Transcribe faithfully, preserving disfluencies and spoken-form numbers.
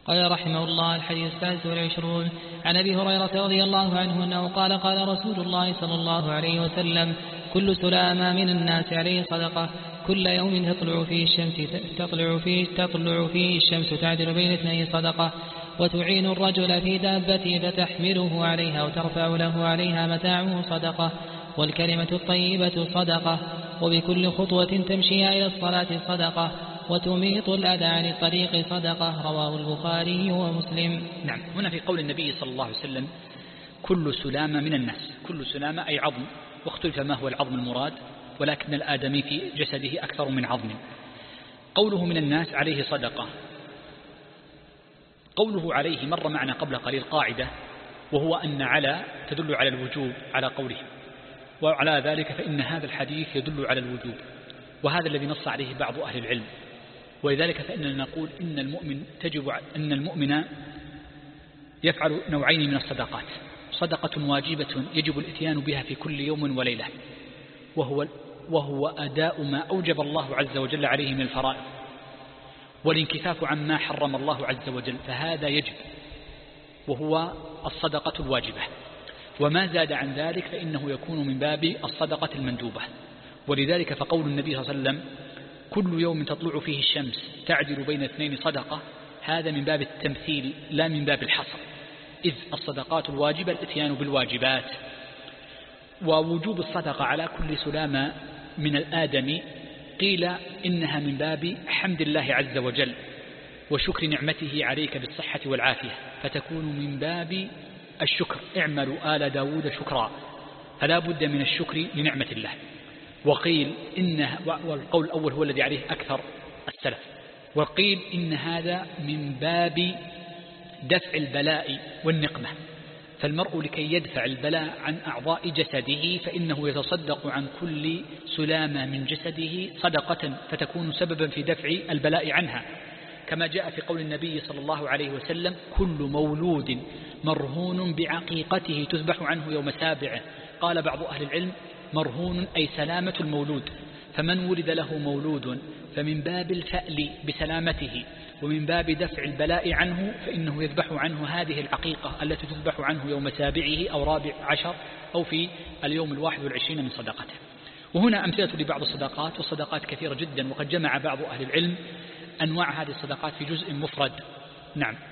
قال رحمه الله: الحديث السادس والعشرون عن أبي هريرة رضي الله عنه أنه قال: قال رسول الله صلى الله عليه وسلم: كل سلامة من الناس عليه صدقة، كل يوم تطلع فيه الشمس تطلع فيه تطلع فيه الشمس تعدل بين اثنين صدقة، وتعين الرجل في دابته فتحمله عليها وترفع له عليها متاعه صدقة، والكلمة الطيبة صدقة، وبكل خطوة تمشيها إلى الصلاة صدقة، وتميط الأذى عن الطريق صدقة. رواه البخاري ومسلم. نعم. هنا في قول النبي صلى الله عليه وسلم: كل سلامة من الناس، كل سلامة أي عظم، واختلف ما هو العظم المراد، ولكن الآدمي في جسده أكثر من عظم. قوله من الناس عليه صدقة، قوله عليه مر معنا قبل قليل قاعدة، وهو أن على تدل على الوجوب على قوله، وعلى ذلك فإن هذا الحديث يدل على الوجوب، وهذا الذي نص عليه بعض أهل العلم. ولذلك فإننا نقول إن المؤمن تجب أن المؤمن يفعل نوعين من الصدقات: صدقة واجبة يجب الاتيان بها في كل يوم وليلة، وهو, وهو أداء ما أوجب الله عز وجل عليه من الفرائض، والانكفاف عما حرم الله عز وجل، فهذا يجب، وهو الصدقة الواجبة. وما زاد عن ذلك فإنه يكون من باب الصدقة المندوبة. ولذلك فقول النبي صلى الله عليه وسلم: كل يوم تطلع فيه الشمس تعدل بين اثنين صدقة، هذا من باب التمثيل لا من باب الحصر، إذ الصدقات الواجبة الاتيان بالواجبات. ووجوب الصدقة على كل سلامة من الآدم قيل إنها من باب حمد الله عز وجل وشكر نعمته عليك بالصحة والعافية، فتكون من باب الشكر: اعملوا آل داود شكرا، فلا بد من الشكر لنعمة الله. وقيل إنها، والقول الأول هو الذي عليه أكثر السلف، وقيل إن هذا من باب دفع البلاء والنقمة، فالمرء لكي يدفع البلاء عن أعضاء جسده فإنه يتصدق عن كل سلامة من جسده صدقة، فتكون سببا في دفع البلاء عنها، كما جاء في قول النبي صلى الله عليه وسلم: كل مولود مرهون بعقيقته تذبح عنه يوم سابعه. قال بعض أهل العلم: مرهون أي سلامة المولود، فمن ولد له مولود فمن باب الفأل بسلامته ومن باب دفع البلاء عنه فإنه يذبح عنه هذه العقيقة التي تذبح عنه يوم سابعه أو رابع عشر أو في اليوم الواحد والعشرين من صدقته. وهنا أمثلة لبعض الصدقات، والصدقات كثيرة جدا، وقد جمع بعض أهل العلم أنواع هذه الصدقات في جزء مفرد. نعم.